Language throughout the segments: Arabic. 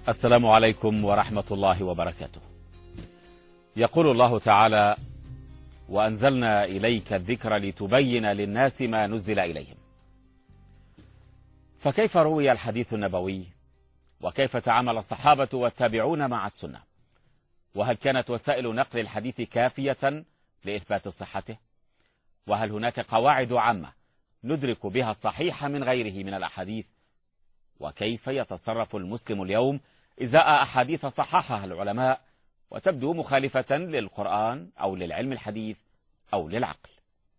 السلام عليكم ورحمة الله وبركاته. يقول الله تعالى: وأنزلنا إليك الذكر لتبين للناس ما نزل إليهم. فكيف روي الحديث النبوي؟ وكيف تعامل الصحابة والتابعون مع السنة؟ وهل كانت وسائل نقل الحديث كافية لإثبات صحته؟ وهل هناك قواعد عامة ندرك بها الصحيح من غيره من الأحاديث؟ وكيف يتصرف المسلم اليوم إزاء أحاديث صححها العلماء وتبدو مخالفة للقرآن أو للعلم الحديث أو للعقل؟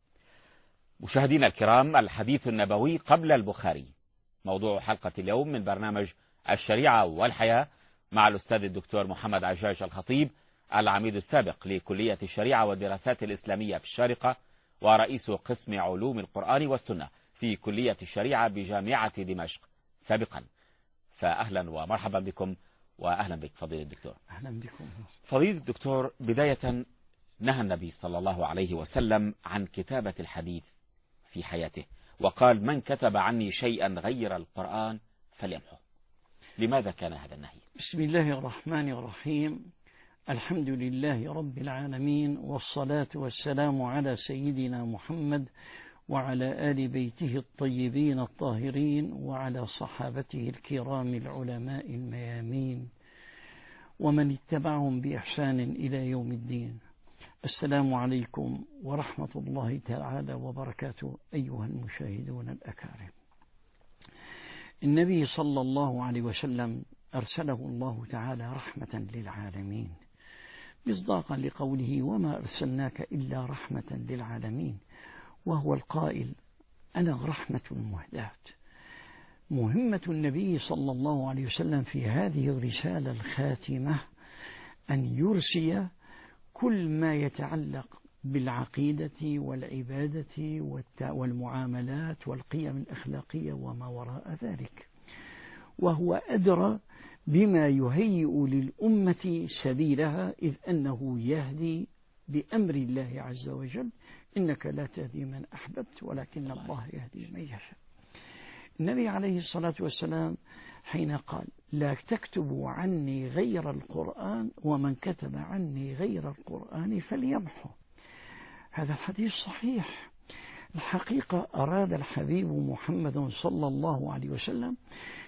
مشاهدينا الكرام، الحديث النبوي قبل البخاري موضوع حلقة اليوم من برنامج الشريعة والحياة مع الأستاذ الدكتور محمد عجاج الخطيب، العميد السابق لكلية الشريعة والدراسات الإسلامية في الشارقة ورئيس قسم علوم القرآن والسنة في كلية الشريعة بجامعة دمشق سابقا. فأهلا ومرحبا بكم، وأهلا بك فضيلة الدكتور. أهلا بكم فضيلة الدكتور، بداية نهى النبي صلى الله عليه وسلم عن كتابة الحديث في حياته، وقال: من كتب عني شيئا غير القرآن فليمحه. لماذا كان هذا النهي؟ بسم الله الرحمن الرحيم. الحمد لله رب العالمين، والصلاة والسلام على سيدنا محمد وعلى آل بيته الطيبين الطاهرين وعلى صحابته الكرام العلماء الميامين ومن اتبعهم بإحسان إلى يوم الدين. السلام عليكم ورحمة الله تعالى وبركاته أيها المشاهدون الأكارم. النبي صلى الله عليه وسلم أرسله الله تعالى رحمة للعالمين، مصداقا لقوله: وما أرسلناك إلا رحمة للعالمين، وهو القائل: أنا رحمة مهداة. مهمة النبي صلى الله عليه وسلم في هذه الرسالة الخاتمة أن يرسي كل ما يتعلق بالعقيدة والعبادة والمعاملات والقيم الأخلاقية وما وراء ذلك، وهو أدرى بما يهيئ للأمة سبيلها، إذ أنه يهدي بأمر الله عز وجل: إنك لا تهدي من أحببت ولكن الله يهدي من يشاء. النبي عليه الصلاة والسلام حين قال: لا تكتبوا عني غير القرآن ومن كتب عني غير القرآن فليمحه، هذا الحديث صحيح. الحقيقة أراد الحبيب محمد صلى الله عليه وسلم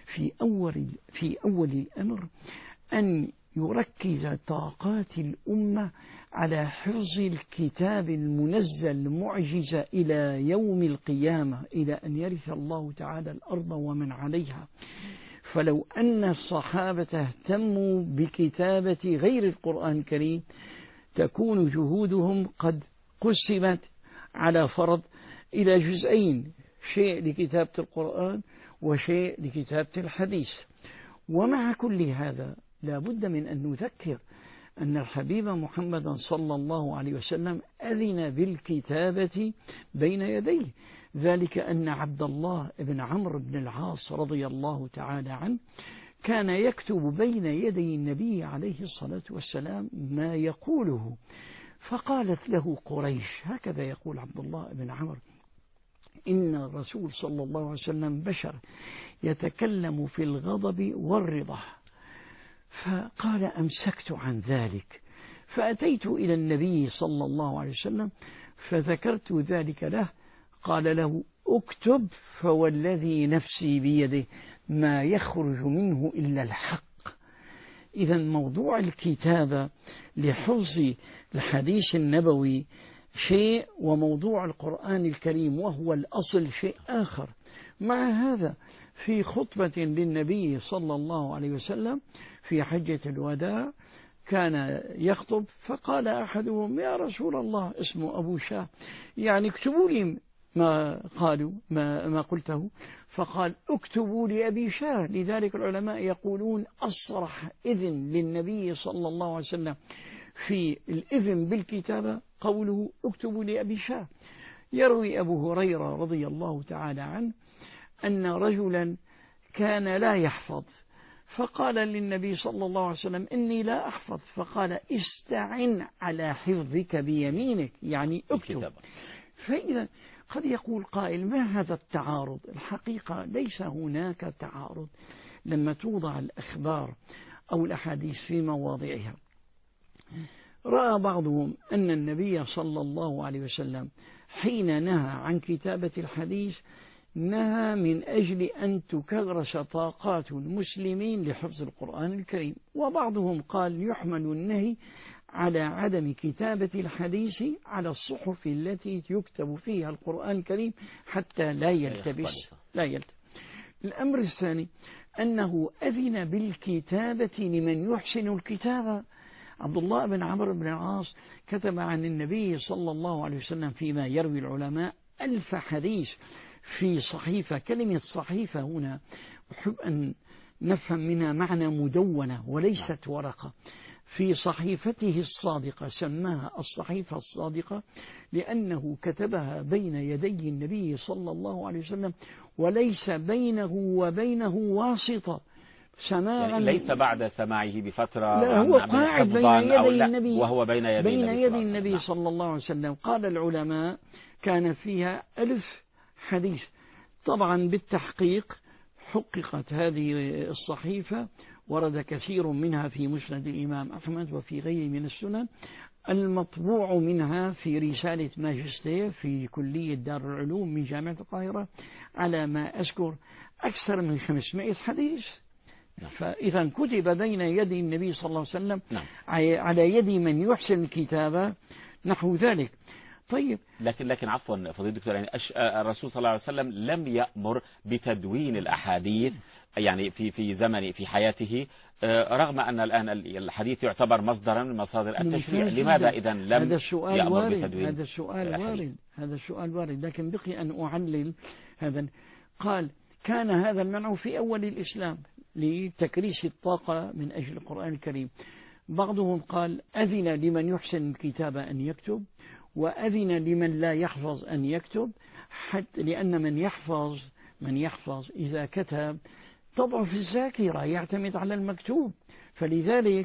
في أول الأمر أن يركز طاقات الأمة على حفظ الكتاب المنزل المعجز إلى يوم القيامة، إلى أن يرث الله تعالى الأرض ومن عليها. فلو أن الصحابة اهتموا بكتابة غير القرآن الكريم تكون جهودهم قد قسمت على فرض إلى جزئين: شيء لكتابة القرآن وشيء لكتابة الحديث. ومع كل هذا لا بد من أن نذكر أن الحبيب محمد صلى الله عليه وسلم أذن بالكتابة بين يديه، ذلك أن عبد الله بن عمرو بن العاص رضي الله تعالى عنه كان يكتب بين يدي النبي عليه الصلاة والسلام ما يقوله، فقالت له قريش، هكذا يقول عبد الله بن عمرو: إن الرسول صلى الله عليه وسلم بشر يتكلم في الغضب والرضا. فقال: أمسكت عن ذلك، فأتيت إلى النبي صلى الله عليه وسلم فذكرت ذلك له. قال له: اكتب فوالذي نفسي بيده ما يخرج منه إلا الحق. إذا موضوع الكتابة لحفظ الحديث النبوي شيء، وموضوع القرآن الكريم وهو الأصل شيء آخر. مع هذا في خطبة للنبي صلى الله عليه وسلم في حجة الوداع كان يخطب، فقال أحدهم: يا رسول الله، اسمه أبو شاه، يعني اكتبوا لي ما قالوا ما قلته. فقال: اكتبوا لأبي شاه. لذلك العلماء يقولون أصرح إذن للنبي صلى الله عليه وسلم في الإذن بالكتابة قوله: اكتبوا لأبي شاه. يروي أبو هريرة رضي الله تعالى عنه أن رجلا كان لا يحفظ، فقال للنبي صلى الله عليه وسلم: إني لا أحفظ. فقال: استعن على حفظك بيمينك، يعني اكتب. فإذا قد يقول قائل: ما هذا التعارض؟ الحقيقة ليس هناك تعارض، لما توضع الأخبار أو الأحاديث في مواضعها. رأى بعضهم أن النبي صلى الله عليه وسلم حين نهى عن كتابة الحديث نهى من أجل أن تكرس طاقات المسلمين لحفظ القرآن الكريم، وبعضهم قال يحمل النهي على عدم كتابة الحديث على الصحف التي يكتب فيها القرآن الكريم حتى لا يلتبس. الأمر الثاني أنه أذن بالكتابة لمن يحسن الكتابة. عبد الله بن عمرو بن العاص كتب عن النبي صلى الله عليه وسلم فيما يروي العلماء 1000 حديث في صحيفة. كلمة صحيفة هنا أحب أن نفهم منها معنى مدونة وليست ورقة. في صحيفته الصادقة سماها الصحيفة الصادقة لأنه كتبها بين يدي النبي صلى الله عليه وسلم وليس بينه وبينه واسطة. يعني ليس بعد سماعه بفترة، لا، هو قاعد بين يدي النبي، وهو بين يدي النبي صلى الله عليه وسلم. قال العلماء كان فيها 1000 حديث. طبعا بالتحقيق حققت هذه الصحيفة، ورد كثير منها في مسند الإمام أحمد وفي غيره من السنن. المطبوع منها في رسالة ماجستير في كلية دار العلوم من جامعة القاهرة على ما أذكر أكثر من 500 حديث. فإذا كتب بين يدي النبي صلى الله عليه وسلم على يد من يحسن الكتابة نحو ذلك. طيب، لكن عفوا فضيلة الدكتور، يعني الرسول صلى الله عليه وسلم لم يأمر بتدوين الأحاديث يعني في زمن في حياته، رغم أن الآن الحديث يعتبر مصدرا من مصادر التشريع. لماذا إذا لم يأمر بتدوين؟ هذا السؤال وارد، لكن بقي أن أعلل هذا. قال كان هذا المنع في أول الإسلام لتكريس الطاقة من أجل القرآن الكريم. بعضهم قال أذن لمن يحسن الكتابة أن يكتب، وأذن لمن لا يحفظ أن يكتب، حتى لأن من يحفظ إذا كتب تضعف الذاكرة، يعتمد على المكتوب، فلذلك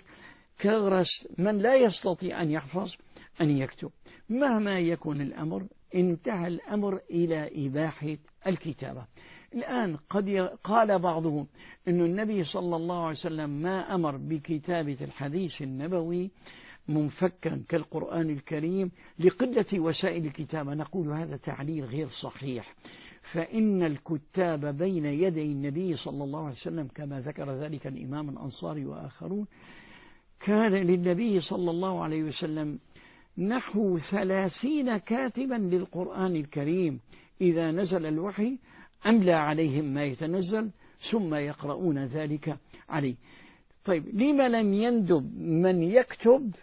كرس من لا يستطيع أن يحفظ أن يكتب. مهما يكون الأمر انتهى الأمر إلى إباحة الكتابة. الآن قد قال بعضهم أن النبي صلى الله عليه وسلم ما أمر بكتابة الحديث النبوي منفكا كالقرآن الكريم لقلة وسائل الكتابة. نقول هذا تعليل غير صحيح، فإن الكتاب بين يدي النبي صلى الله عليه وسلم كما ذكر ذلك الإمام الأنصاري وآخرون كان للنبي صلى الله عليه وسلم نحو 30 كاتبا للقرآن الكريم. إذا نزل الوحي أملى عليهم ما يتنزل ثم يقرؤون ذلك عليه. طيب، لما لم يندب من يكتب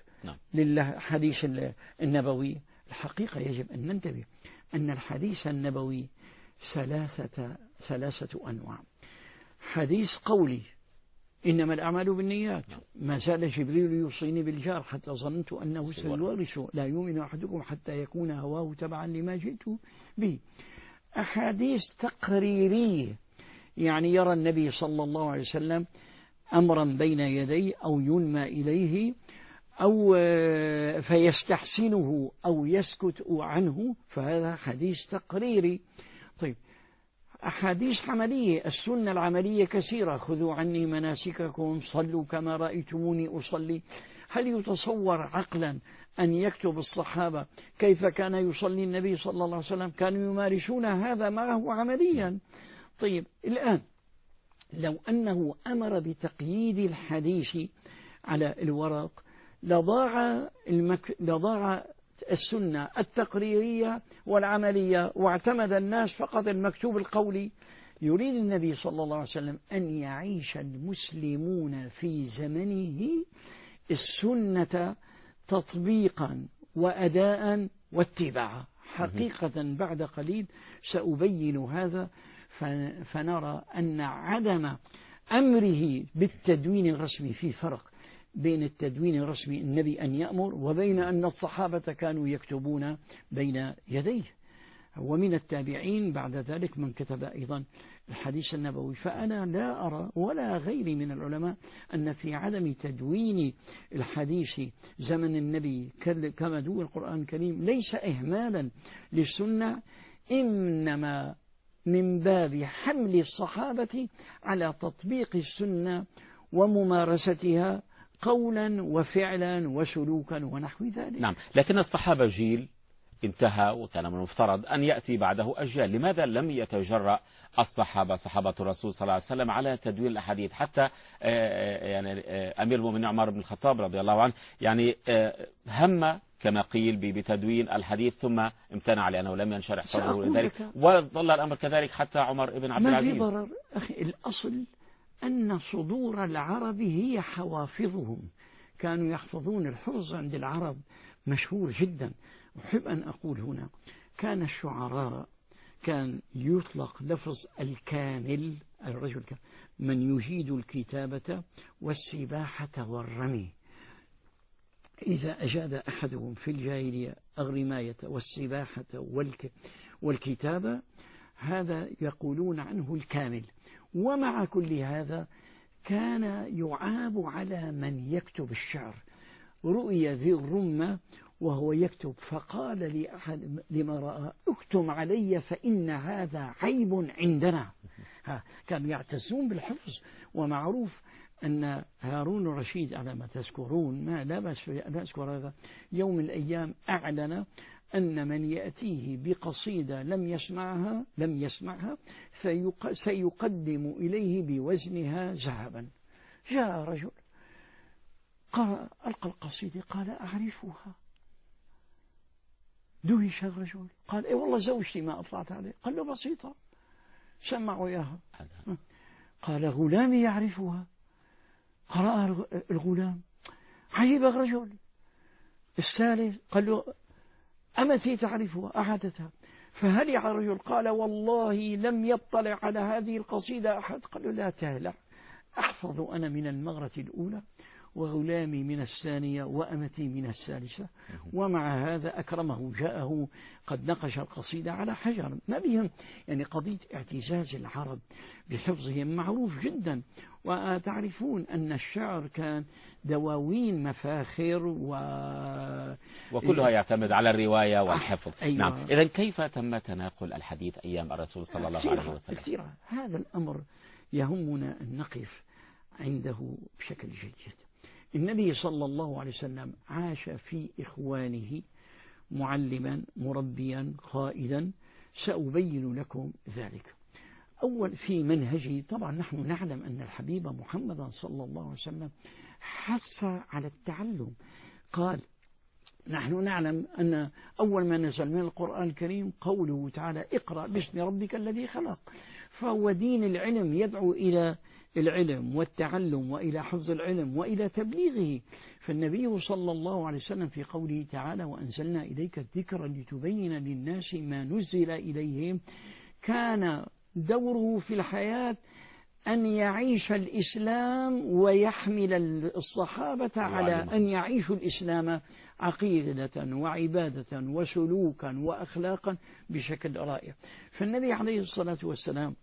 للحديث النبوي؟ الحقيقة يجب أن ننتبه أن الحديث النبوي ثلاثة أنواع. حديث قولي إنما الأعمال بالنيات، ما زال جبريل يوصيني بالجار حتى ظننت أنه سيورث، لا يؤمن أحدكم حتى يكون هواه تبعا لما جئت به. أحاديث تقريرية، يعني يرى النبي صلى الله عليه وسلم أمرا بين يديه أو ينمى إليه أو فيستحسنه أو يسكت عنه، فهذا حديث تقريري. طيب، أحاديث عملية، السنة العملية كثيرة، خذوا عني مناسككم، صلوا كما رأيتموني أصلي. هل يتصور عقلا أن يكتب الصحابة كيف كان يصلي النبي صلى الله عليه وسلم؟ كانوا يمارسون هذا معه عمليا. طيب، الآن لو أنه أمر بتقييد الحديث على الورق لضاع السنة التقريرية والعملية، واعتمد الناس فقط المكتوب القولي. يريد النبي صلى الله عليه وسلم أن يعيش المسلمون في زمنه السنة تطبيقا وأداء واتباعا. حقيقة بعد قليل سأبين هذا، فنرى أن عدم أمره بالتدوين الرسمي، في فرق بين التدوين الرسمي النبي أن يأمر وبين أن الصحابة كانوا يكتبون بين يديه، ومن التابعين بعد ذلك من كتب أيضا الحديث النبوي. فأنا لا أرى ولا غيري من العلماء أن في عدم تدوين الحديث زمن النبي كما دون القرآن الكريم ليس إهمالا للسنة، إنما من باب حمل الصحابة على تطبيق السنة وممارستها قولا وفعلا وسلوكا ونحو ذلك. نعم، لكن الصحابة جيل انتهى، وكان من المفترض أن يأتي بعده أجيال. لماذا لم يتجرأ الصحابة صحابة الرسول صلى الله عليه وسلم على تدوين الأحاديث؟ حتى يعني أمير المؤمنين عمر بن الخطاب رضي الله عنه يعني هم كما قيل بتدوين الحديث، ثم امتنع لأنه لم ينشرح صدره لذلك، وظل الأمر كذلك حتى عمر بن عبد العزيز. ما في ضرر أخي، الأصل أن صدور العرب هي حوافظهم، كانوا يحفظون. الحفظ عند العرب مشهور جدا. أحب أن أقول هنا، كان الشعراء كان يطلق لفظ الكامل، الرجل من يجيد الكتابة والسباحة والرمي. إذا أجاد أحدهم في الجاهلية الرماية والسباحة والكتابة، هذا يقولون عنه الكامل. ومع كل هذا كان يعاب على من يكتب الشعر. رؤي ذي الرمة وهو يكتب فقال لأحد لما رأى: اكتم علي فإن هذا عيب عندنا. كانوا يعتزون بالحفظ. ومعروف أن هارون الرشيد على ما تذكرون، ما لا بأس أن أذكر هذا، يوم من الأيام أعلن أن من يأتيه بقصيدة لم يسمعها سيقدم إليه بوزنها ذهبا. جاء رجل ألقى القصيدة قال: أعرفها. دهش الرجل قال: إيه والله زوجتي ما أطلعت عليه. قال له: بسيطة، سمعوا إياها. قال: غلامي يعرفها. قرأ الغلام. عجب الرجل. الثالث قال له: أمتي تعرفها. أعادتها. فهلع الرجل قال: والله لم يطلع على هذه القصيدة أحد. قال له: لا تهلع، أحفظ أنا من المغرة الأولى، وغلامي من الثانية، وأمتي من الثالثة. ومع هذا أكرمه، جاءه قد نقش القصيدة على حجر. ما بهم يعني قضية اعتزاز العرب بحفظهم معروف جدا. وتعرفون أن الشعر كان دواوين مفاخر وكلها يعتمد على الرواية والحفظ. أيوة. نعم، إذن كيف تم تناقل الحديث أيام الرسول صلى الله عليه وسلم؟ كثيرا. هذا الأمر يهمنا أن نقف عنده بشكل جيد. النبي صلى الله عليه وسلم عاش في إخوانه معلما مربيا قائدا. سأبين لكم ذلك. أول في منهجه، طبعا نحن نعلم أن الحبيب محمد صلى الله عليه وسلم حث على التعلم. قال: نحن نعلم أن أول ما نزل من القرآن الكريم قوله تعالى: اقرأ باسم ربك الذي خلق. فهو دين العلم يدعو إلى العلم والتعلم وإلى حفظ العلم وإلى تبليغه. فالنبي صلى الله عليه وسلم في قوله تعالى: وأنزلنا إليك الذكر لتبين للناس ما نزل إليهم، كان دوره في الحياة أن يعيش الإسلام ويحمل الصحابة على أن يعيشوا الإسلام عقيدة وعبادة وسلوكا وأخلاقا بشكل رائع. فالنبي عليه الصلاة والسلام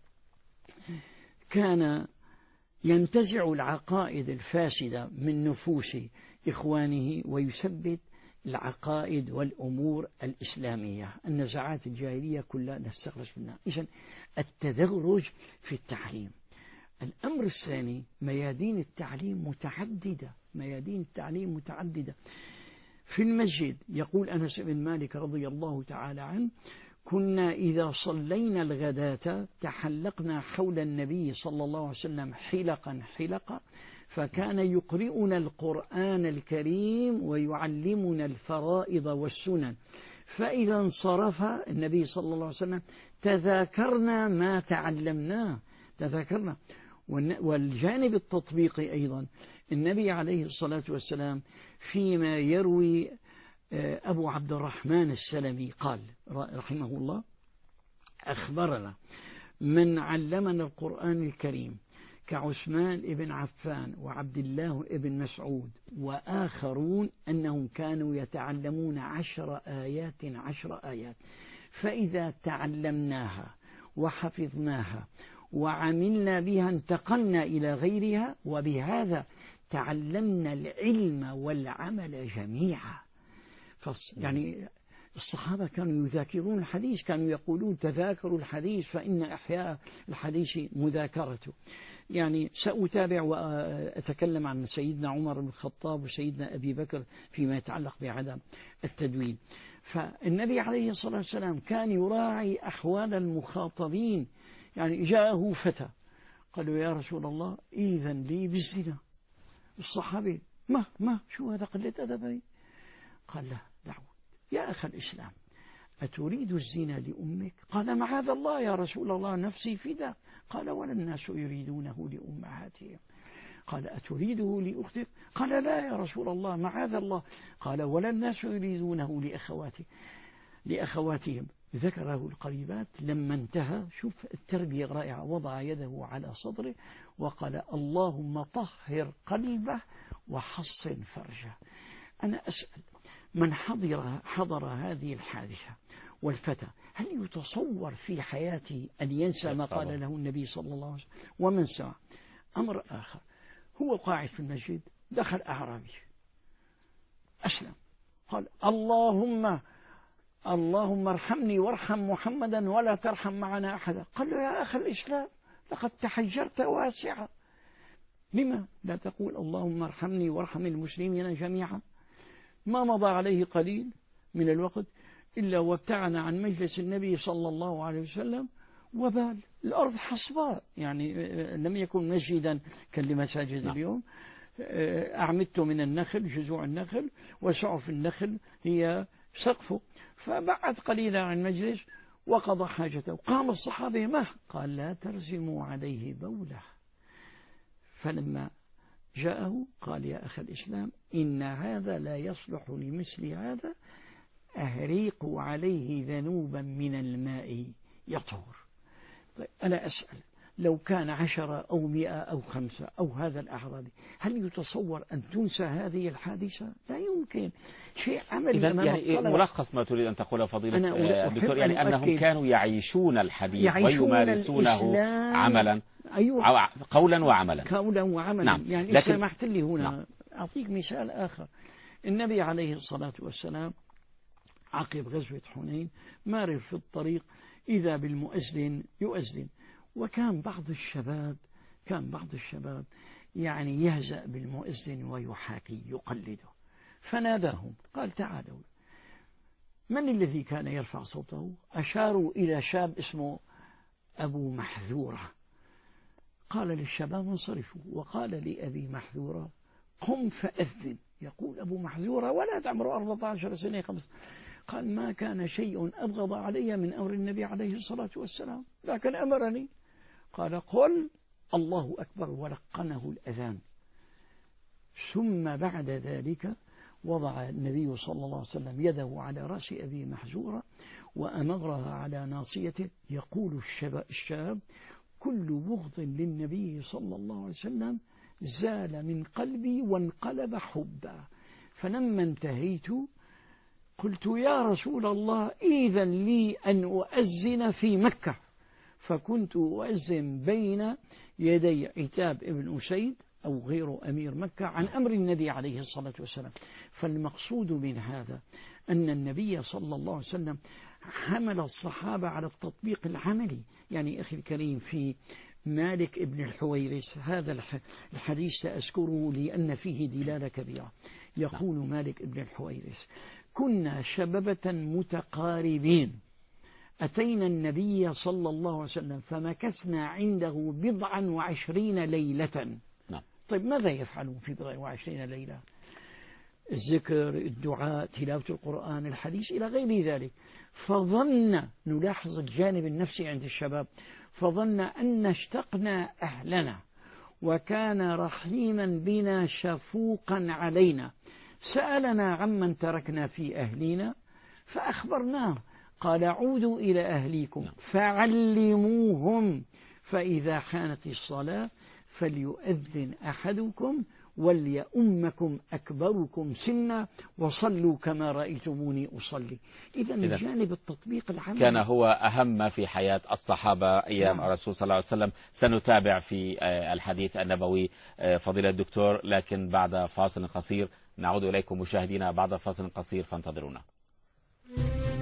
كان ينتزع العقائد الفاسدة من نفوس إخوانه ويثبت العقائد والأمور الإسلامية. النزعات الجاهلية كلها نستخلص منها. إذن التدرج في التعليم. الأمر الثاني: ميادين التعليم متعددة. ميادين التعليم متعددة. في المسجد يقول أنس بن مالك رضي الله تعالى عنه: كنا إذا صلينا الغداة تحلقنا حول النبي صلى الله عليه وسلم حلقا حلقا، فكان يقرئنا القرآن الكريم ويعلمنا الفرائض والسنن، فإذا انصرف النبي صلى الله عليه وسلم تذاكرنا ما تعلمناه. تذاكرنا. والجانب التطبيقي أيضا، النبي عليه الصلاة والسلام فيما يروي أبو عبد الرحمن السلمي قال رحمه الله: أخبرنا من علمنا القرآن الكريم كعثمان بن عفان وعبد الله بن مسعود وآخرون أنهم كانوا يتعلمون 10 آيات، فإذا تعلمناها وحفظناها وعملنا بها انتقلنا إلى غيرها، وبهذا تعلمنا العلم والعمل جميعا. يعني الصحابة كانوا يذاكرون الحديث، كانوا يقولون تذاكروا الحديث فإن إحياء الحديث مذاكرته. يعني سأتابع وأتكلم عن سيدنا عمر بن الخطاب وسيدنا أبي بكر فيما يتعلق بعدم التدوين. فالنبي عليه الصلاة والسلام كان يراعي أحوال المخاطبين. يعني جاءه فتى قالوا يا رسول الله إذن لي بالزنا. الصحابي ما شو هذا قلة أدبي؟ قال له دعوة يا أخ الإسلام، أتريد الزنا لأمك؟ قال معاذ الله يا رسول الله نفسي فدا. قال ولا الناس يريدونه لأمهاتهم. قال أتريده لأختك؟ قال لا يا رسول الله معاذ الله. قال ولا الناس يريدونه لأخواتهم. ذكره القريبات. لما انتهى شوف التربية رائعة، وضع يده على صدره وقال اللهم طهر قلبه وحصن فرجه. أنا أسأل من حضر هذه الحادثة والفتى، هل يتصور في حياته أن ينسى ما قال له النبي صلى الله عليه وسلم؟ ومن سمع. أمر آخر، هو قاعد في المسجد دخل أعرابي أسلم قال اللهم ارحمني وارحم محمدا ولا ترحم معنا أحدا. قال له يا أخ الإسلام لقد تحجرت واسعا، لما لا تقول اللهم ارحمني وارحم المسلمين جميعا؟ ما مضى عليه قليل من الوقت إلا وابتعد عن مجلس النبي صلى الله عليه وسلم وبال. الأرض حصباء، يعني لم يكن مسجدا كالمساجد اليوم. أعمدت من النخل، جذوع النخل وسعف النخل هي سقفه. فبعد قليلا عن المجلس وقضى حاجته. قام الصحابة معه قال لا ترسموا عليه بوله. فلما جاءه قال يا أخ الإسلام إن هذا لا يصلح لمثل هذا، أهريقوا عليه ذنوبا من الماء يطهر. طيب أنا أسأل لو كان 10 أو 100 أو 5 أو هذا الأعرابي، هل يتصور أن تنسى هذه الحادثة؟ لا يمكن. شيء عملي. يعني ملخص ما تريد أن تقوله فضيلة الدكتور، يعني أنهم كانوا يعيشون الحديث ويمارسونه عملا. أيوة. قولا وعملا. نعم. يعني لكن سمحت لي هنا نعم. أعطيك مثال آخر. النبي عليه الصلاة والسلام عقب غزوة حنين مارر في الطريق إذا بالمؤذن يؤذن، وكان بعض الشباب يعني يهزأ بالمؤذن ويحاكي يقلده. فناداهم قال تعالوا. من الذي كان يرفع صوته؟ أشاروا إلى شاب اسمه أبو محذورة. قال للشباب انصرفوا، وقال لأبي محذورة قم فأذن. يقول أبو محذورة ولد عمره 14 سنة 5. قال ما كان شيء أبغض علي من أمر النبي عليه الصلاة والسلام، لكن أمرني. قال قل الله أكبر، ولقنه الأذان. ثم بعد ذلك وضع النبي صلى الله عليه وسلم يده على رأس أبي محذورة وأمرها على ناصيته. يقول الشاب كل بغض للنبي صلى الله عليه وسلم زال من قلبي وانقلب حبا. فلما انتهيت قلت يا رسول الله إذن لي أن أؤذن في مكة. فكنت أؤذن بين يدي عتاب ابن أسيد أو غير أمير مكة عن أمر النبي عليه الصلاة والسلام. فالمقصود من هذا أن النبي صلى الله عليه وسلم حمل الصحابة على التطبيق العملي. يعني أخي الكريم في مالك ابن الحويرث، هذا الحديث سأذكره لأن فيه دلالة كبيرة. يقول مالك ابن الحويرث كنا شببة متقاربين، أتينا النبي صلى الله عليه وسلم فمكثنا عنده 27 ليلة. طيب ماذا يفعلون في 27 ليلة؟ الذكر، الدعاء، تلاوة القرآن، الحديث إلى غير ذلك. فظن، نلاحظ الجانب النفسي عند الشباب، فظن أن اشتقنا أهلنا وكان رحيما بنا شفوقا علينا، سألنا عمن تركنا في أهلنا فأخبرناه. قال عودوا إلى أهليكم فعلموهم، فإذا حانت الصلاة فليؤذن أحدكم وليؤمكم أكبركم سنا وصلوا كما رأيتموني أصلي. إذا جانب التطبيق العملي كان هو أهم في حياة الصحابة أيام الرسول صلى الله عليه وسلم. سنتابع في الحديث النبوي فضيلة الدكتور، لكن بعد فاصل قصير. نعود إليكم مشاهدينا بعد فاصل قصير، فانتظرونا.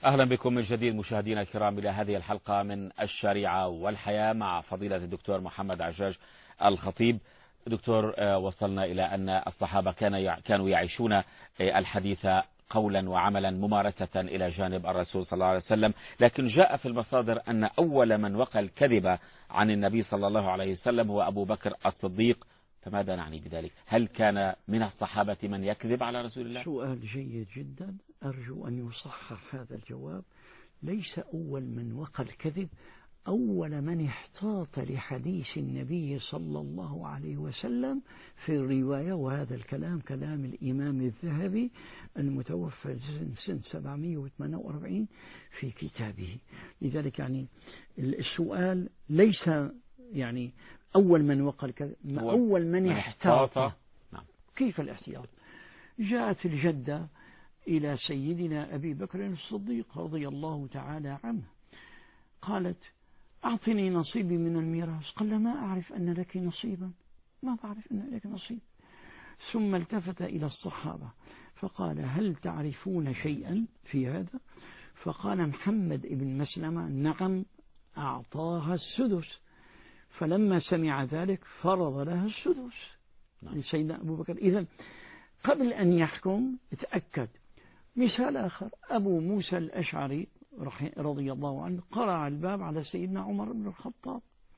أهلا بكم من جديد مشاهدينا الكرام إلى هذه الحلقة من الشريعة والحياة مع فضيلة الدكتور محمد عجاج الخطيب. دكتور، وصلنا إلى أن الصحابة كانوا يعيشون الحديث قولا وعملا ممارسة إلى جانب الرسول صلى الله عليه وسلم، لكن جاء في المصادر أن أول من وقى الكذب عن النبي صلى الله عليه وسلم هو أبو بكر الصديق. فماذا نعني بذلك؟ هل كان من الصحابة من يكذب على رسول الله؟ سؤال جيد جدا، أرجو أن يصحح هذا الجواب. ليس أول من وقى الكذب، أول من احتاط لحديث النبي صلى الله عليه وسلم في الرواية، وهذا الكلام كلام الإمام الذهبي المتوفى سنة 748 في كتابه. لذلك يعني السؤال ليس يعني أول من وقى الكذب، أول من احتاط. نعم. كيف الاحتياط؟ جاءت الجدة إلى سيدنا أبي بكر الصديق رضي الله تعالى عنه، قالت: أعطني نصيبي من الميراث. قال: ما أعرف أن لك نصيبا، ما بعرف أن لك نصيب. ثم التفت إلى الصحابة فقال: هل تعرفون شيئا في هذا؟ فقال محمد بن مسلمة: نعم، أعطاها السدس. فلما سمع ذلك فرض لها السدس لسيدنا أبو بكر. إذن قبل أن يحكم تأكد. مثال آخر، أبو موسى الأشعري رضي الله عنه قرع الباب على سيدنا عمر بن الخطاب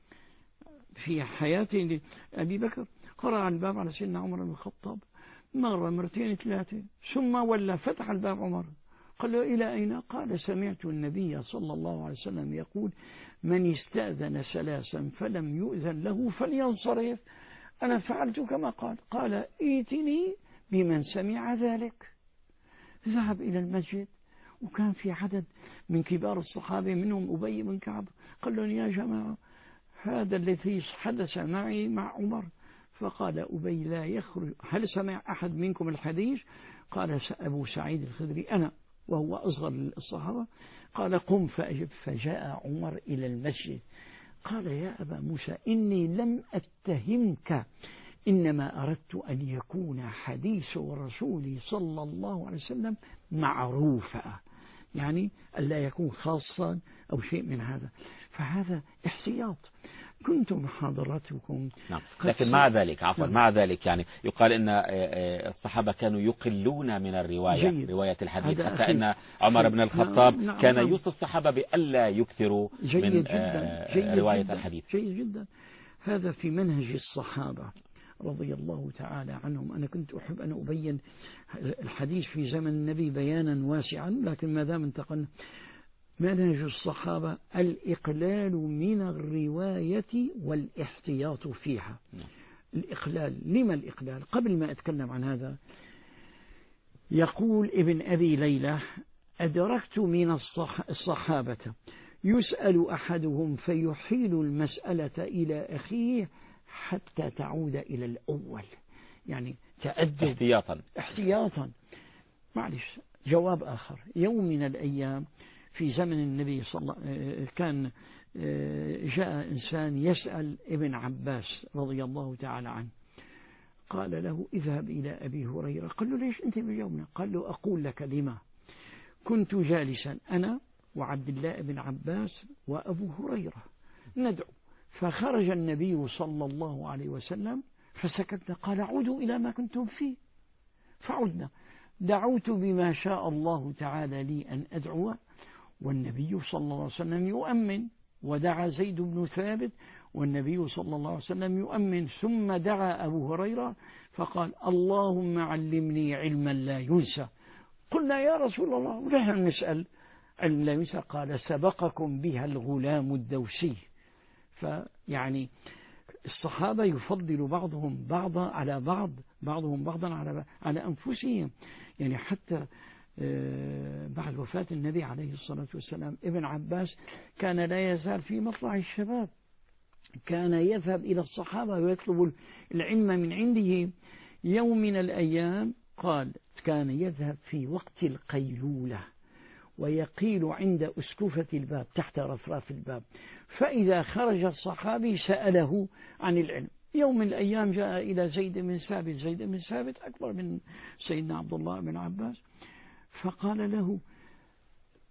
في حياته أبي بكر، قرع الباب على سيدنا عمر بن الخطاب مرة مرتين ثلاثة، ثم ولا فتح الباب عمر. قال له: إلى أين؟ قال: سمعت النبي صلى الله عليه وسلم يقول: من استأذن ثلاثا فلم يؤذن له فلينصرف. أنا فعلت كما قال. قال: ائتني بمن سمع ذلك. ذهب إلى المسجد، وكان في عدد من كبار الصحابة منهم أبي بن كعب. قال لهم: يا جماعة، هذا الذي حدث معي مع عمر. فقال أبي: لا يخرج. هل سمع أحد منكم الحديث؟ قال أبو سعيد الخدري: أنا، وهو أصغر الصحابة. قال: قم فأجب. فجاء عمر إلى المسجد قال: يا أبا موسى، إني لم أتهمك، إنما أردت أن يكون حديث الرسول صلى الله عليه وسلم معروفا، يعني ألا يكون خاصا أو شيء من هذا. فهذا احتياط. كنتم حضراتكم. نعم. لكن مع ذلك مع ذلك يعني يقال إن الصحابة كانوا يقلون من الرواية، جيد. رواية الحديث، حتى أخي. أن عمر بن الخطاب كان نعم. يوصي الصحابة بألا يكثروا من رواية الحديث. جيد جدا. هذا في منهج الصحابة رضي الله تعالى عنهم. أنا كنت أحب أن أبين الحديث في زمن النبي بيانا واسعا، لكن ما دام انتقلنا منهج الصحابة الإقلال من الرواية والاحتياط فيها. الإقلال. لما الإقلال؟ قبل ما أتكلم عن هذا، يقول ابن أبي ليلى: أدركت من الصحابة يسأل أحدهم فيحيل المسألة إلى أخيه حتى تعود إلى الأول، يعني تأدب احتياطا. معلش. جواب آخر، يوم من الأيام في زمن النبي صلى الله عليه وسلم كان جاء إنسان يسأل ابن عباس رضي الله تعالى عنه. قال له: اذهب إلى أبي هريرة. قال له: ليش أنت بجونا؟ قال له: أقول لك لما. كنت جالسا أنا وعبد الله بن عباس وأبو هريرة ندعو، فخرج النبي صلى الله عليه وسلم فسكتنا. قال: عودوا إلى ما كنتم فيه. فعدنا. دعوت بما شاء الله تعالى لي أن أدعو، والنبي صلى الله عليه وسلم يؤمن، ودعا زيد بن ثابت والنبي صلى الله عليه وسلم يؤمن، ثم دعا أبو هريرة فقال: اللهم علمني علما لا ينسى. قلنا: يا رسول الله، ونحن نسأل علم لا ينسى. قال: سبقكم بها الغلام الدوسي. فيعني الصحابة يفضل بعضهم بعضا على بعض، بعضهم بعضا على أنفسهم. يعني حتى بعد وفاة النبي عليه الصلاة والسلام ابن عباس كان لا يزال في مطلع الشباب، كان يذهب إلى الصحابة ويطلب العلم من عنده. يوم من الأيام قال: كان يذهب في وقت القيلولة ويقيل عند أسكفة الباب تحت رفراف الباب، فإذا خرج الصحابي سأله عن العلم. يوم من الأيام جاء إلى زيد بن ثابت. زيد بن ثابت أكبر من سيدنا عبد الله بن عباس، فقال له: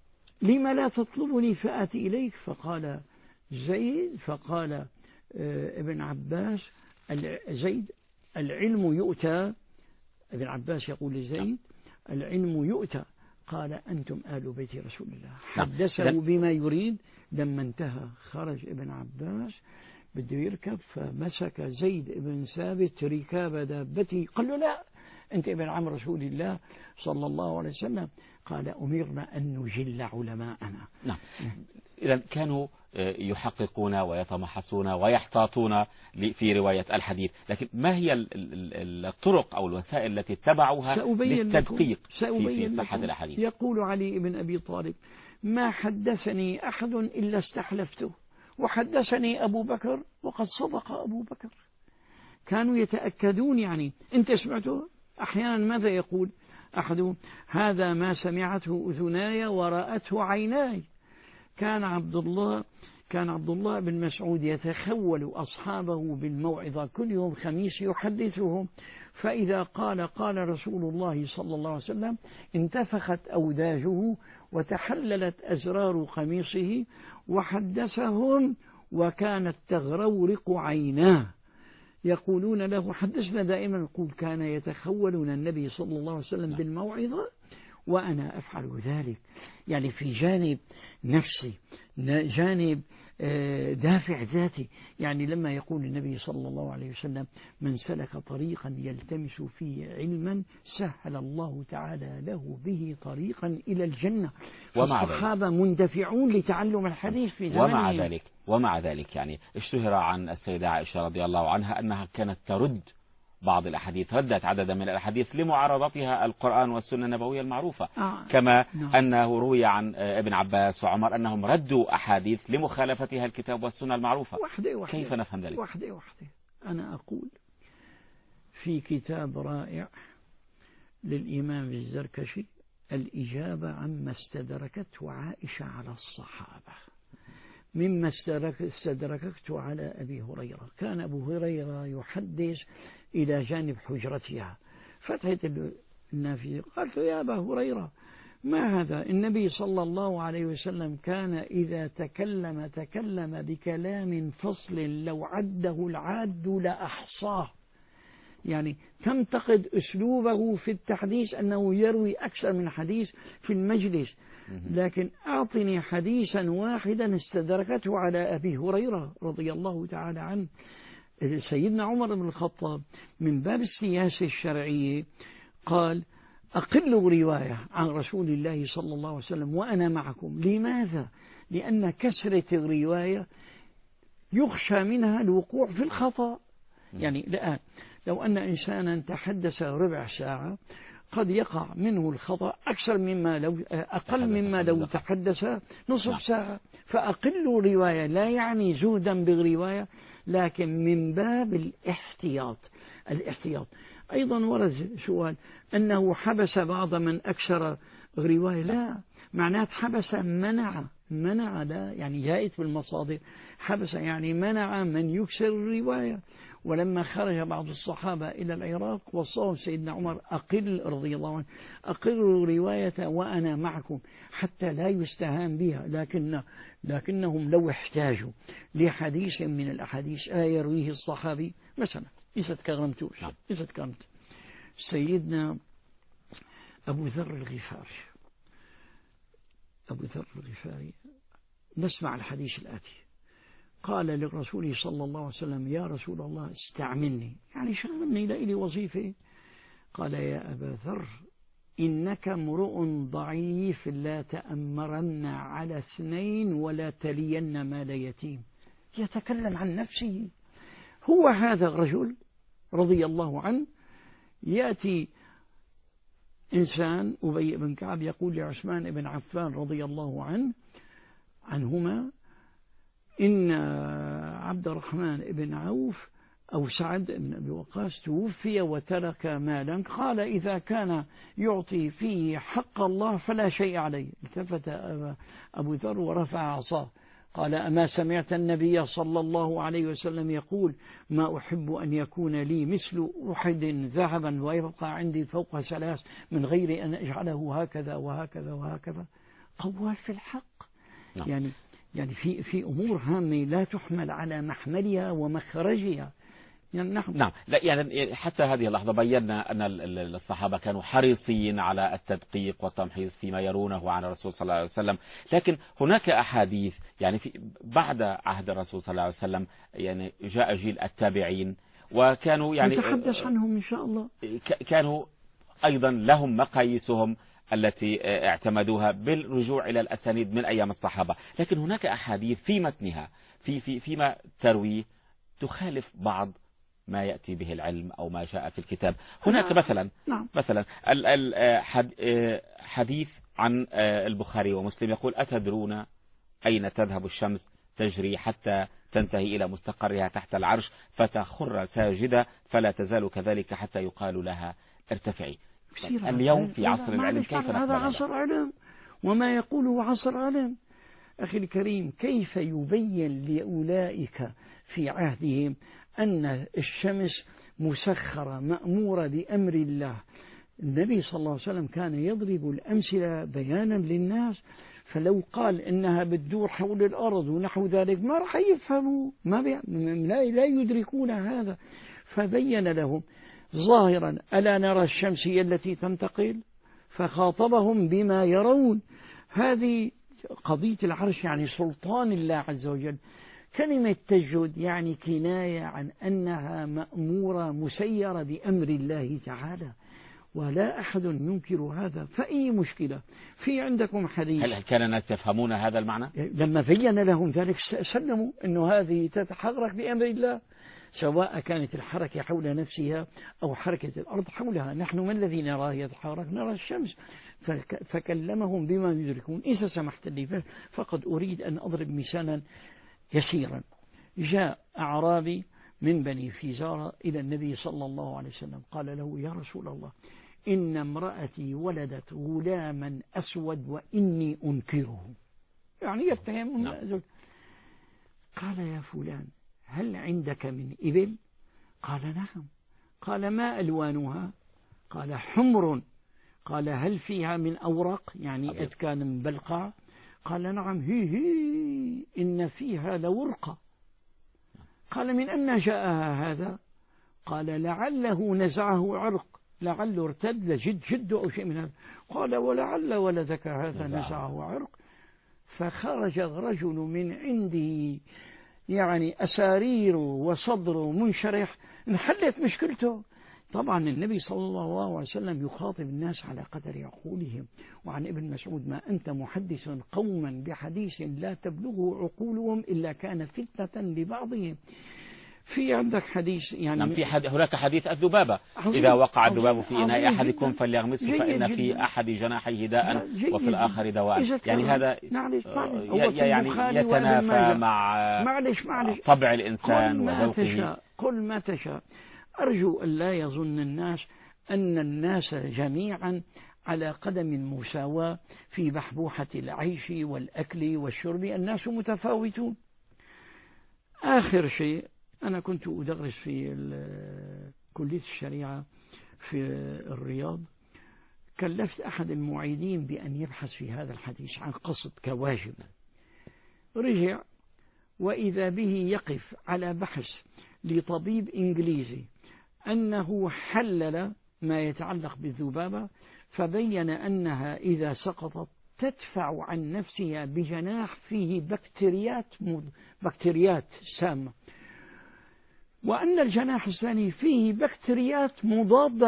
لما لا تطلبني فآتي إليك؟ فقال زيد، فقال ابن عباس زيد العلم يؤتى، ابن عباس يقول لزيد العلم يؤتى، قال أنتم آل بيت رسول الله. حدثه بما يريد. لما انتهى خرج ابن عباس بده يركب، فمسك زيد بن ثابت ركاب دابته، قال له لا أنت ابن عم رسول الله صلى الله عليه وسلم. قال أمرنا أن نجل علماءنا. نعم. إذا كانوا يحققون ويتمحصون ويحتاطون في رواية الحديث، لكن ما هي الطرق أو الوسائل التي اتبعوها للتدقيق في صحة الأحاديث؟ يقول علي بن أبي طالب ما حدثني أحد إلا استحلفته، وحدثني أبو بكر وقد صدق أبو بكر. كانوا يتأكدون، يعني أنت سمعته. أحيانا ماذا يقول أحدهم؟ هذا ما سمعته أذناي ورأته عيناي. كان عبد الله بن مسعود يتخول أصحابه بالموعظة كل يوم خميس يحدثهم، فإذا قال رسول الله صلى الله عليه وسلم انتفخت أوداجه وتحللت أزرار قميصه وحدثهم وكانت تغرورق عيناه. يقولون له حدثنا دائما، يقول كان يتخولنا النبي صلى الله عليه وسلم بالموعظة وأنا أفعل ذلك. يعني في جانب نفسي، جانب دافع ذاتي. يعني لما يقول النبي صلى الله عليه وسلم من سلك طريقا يلتمس فيه علما سهل الله تعالى له به طريقا إلى الجنة. والصحابة مندفعون لتعلم الحديث في زمانهم. ومع ذلك يعني اشتهر عن السيدة عائشة رضي الله عنها أنها كانت ترد بعض الأحاديث، ردت عددا من الأحاديث لمعارضتها القرآن والسنة النبوية المعروفة. كما أنه روي عن ابن عباس وعمر أنهم ردوا أحاديث لمخالفتها الكتاب والسنة المعروفة. كيف نفهم ذلك؟ وحده أنا أقول في كتاب رائع للإمام الزركشي الإجابة عما استدركته عائشة على الصحابة مما استدركته على أبي هريرة. كان أبو هريرة يحدث إلى جانب حجرتها، فتحت النافذة، قالت يا أبا هريرة ما هذا؟ النبي صلى الله عليه وسلم كان إذا تكلم بكلام فصل لو عده العاد لأحصاه. يعني تنتقد أسلوبه في التحديث أنه يروي أكثر من حديث في المجلس، لكن أعطني حديثا واحدا استدركته على أبي هريرة رضي الله تعالى عنه. سيدنا عمر بن الخطاب من باب السياسة الشرعية قال أقلوا رواية عن رسول الله صلى الله عليه وسلم وأنا معكم. لماذا؟ لأن كثرة الرواية يخشى منها الوقوع في الخطأ. يعني الآن لو أن إنسانا تحدث ربع ساعة قد يقع منه الخطأ أكثر مما أقل مما لو تحدث نصف ساعة. فأقل رواية لا يعني زهدا بالرواية، لكن من باب الاحتياط. أيضا ورد سؤال أنه حبس بعض من أكثر رواية. لا، معناه حبس منع لا يعني جاءت بالمصادر. حبس يعني منع من يكسر الرواية. ولما خرج بعض الصحابة إلى العراق وصاهم سيدنا عمر أقل رضي الله عنه أقل رواية وأنا معكم حتى لا يستهان بها. لكنهم لو احتاجوا لحديث من الأحاديث يرويه الصحابي مثلا إذا تكرمتوش سيدنا أبو ذر الغفاري نسمع الحديث الآتي. قال للرسول صلى الله عليه وسلم يا رسول الله استعملني، يعني شغلني لإلي وظيفة. قال يا أبا ذر إنك امرؤ ضعيف لا تأمرن على 2 ولا تلين مال يتيم. يتكلم عن نفسه. هو هذا الرجل رضي الله عنه يأتي إنسان أبي بن كعب يقول لعثمان بن عفان رضي الله عنهما إن عبد الرحمن بن عوف أو سعد بن أبي وقاص توفي وترك مالا. قال إذا كان يعطي فيه حق الله فلا شيء عليه. التفت أبو ذر ورفع عصاه قال أما سمعت النبي صلى الله عليه وسلم يقول ما أحب أن يكون لي مثل أحد ذهبا ويبقى عندي فوق 3 من غير أن أجعله هكذا وهكذا وهكذا. قوال في الحق. نعم. يعني في أمور هامة لا تحمل على محملها ومخرجها. نعم. لا يعني حتى هذه اللحظة بينا أن الصحابة كانوا حريصين على التدقيق والتمحيص فيما يرونه عن الرسول صلى الله عليه وسلم، لكن هناك أحاديث يعني بعد عهد الرسول صلى الله عليه وسلم يعني جاء جيل التابعين وكانوا يعني نتحدث عنهم إن شاء الله. كانوا أيضا لهم مقاييسهم التي اعتمدوها بالرجوع إلى الأسانيد من أيام الصحابة، لكن هناك أحاديث في متنها فيما ترويه تخالف بعض ما يأتي به العلم أو ما جاء في الكتاب. هناك مثلا حديث عن البخاري ومسلم يقول: أتدرون أين تذهب الشمس؟ تجري حتى تنتهي إلى مستقرها تحت العرش فتخر ساجدة فلا تزال كذلك حتى يقال لها ارتفعي. اليوم في عصر العلم كيف نقبل هذا عصر علم، وما يقوله عصر علم. أخي الكريم، كيف يبين لأولئك في عهدهم أن الشمس مسخرة مأمورة بأمر الله؟ النبي صلى الله عليه وسلم كان يضرب الأمثلة بيانا للناس، فلو قال إنها بتدور حول الأرض ونحو ذلك ما راح يفهموا، لا يدركون هذا. فبين لهم ظاهرا: ألا نرى الشمس هي التي تنتقل؟ فخاطبهم بما يرون. هذه قضية العرش يعني سلطان الله عز وجل. كلمة تجد يعني كناية عن أنها مأمورة مسيرة بأمر الله تعالى، ولا أحد ينكر هذا. فأي مشكلة في عندكم حديث؟ هل كان الناس يفهمون هذا المعنى؟ لما بين لهم ذلك سلموا أنه هذه تتحرك بأمر الله، سواء كانت الحركة حول نفسها أو حركة الأرض حولها. نحن ما الذي نراه يتحرك؟ نرى الشمس. فكلمهم بما يدركون. إذا سمحت لي فقد أريد أن أضرب مثالا يسيرا. جاء أعرابي من بني فزارة إلى النبي صلى الله عليه وسلم، قال له: يا رسول الله، إن امرأتي ولدت غلاما أسود وإني أنكره، يعني يتهم. قال: يا فلان، هل عندك من إبل؟ قال: نعم. قال: ما ألوانها؟ قال: حمر. قال: هل فيها من أورق يعني أتكان مبلقع؟ قال: نعم. هي إن فيها لورقة. قال: من أين جاءها هذا؟ قال: لعله نزعه عرق، لعله ارتد لجد أو شيء من هذا. قال: ولعل ولدك هذا نزعه عرق. فخرج الرجل من عنده يعني أسارير وصدره منشرح، انحلت مشكلته. طبعا النبي صلى الله عليه وسلم يخاطب الناس على قدر عقولهم. وعن ابن مسعود: ما أنت محدث قوما بحديث لا تبلغه عقولهم إلا كان فتنة لبعضهم. في عندك حديث يعني هناك حديث الذبابة: إذا وقع الذباب في إناء أحدكم فليغمسه فإن في أحد جناحيه داء وفي الآخر دواء. يعني هذا يعني يتنافى مع طبع الإنسان وذوقه. قل ما تشاء. أرجو أن لا يظن الناس أن الناس جميعا على قدم مساواة في بحبوحة العيش والأكل والشرب. الناس متفاوتون. آخر شيء، أنا كنت أدرس في كلية الشريعة في الرياض. كلفت أحد المعيدين بأن يبحث في هذا الحديث عن قصد كواجب. رجع وإذا به يقف على بحث لطبيب إنجليزي أنه حلل ما يتعلق بالذبابة، فبين أنها إذا سقطت تدفع عن نفسها بجناح فيه بكتيريات سامة، وأن الجناح الثاني فيه بكتيريات مضادة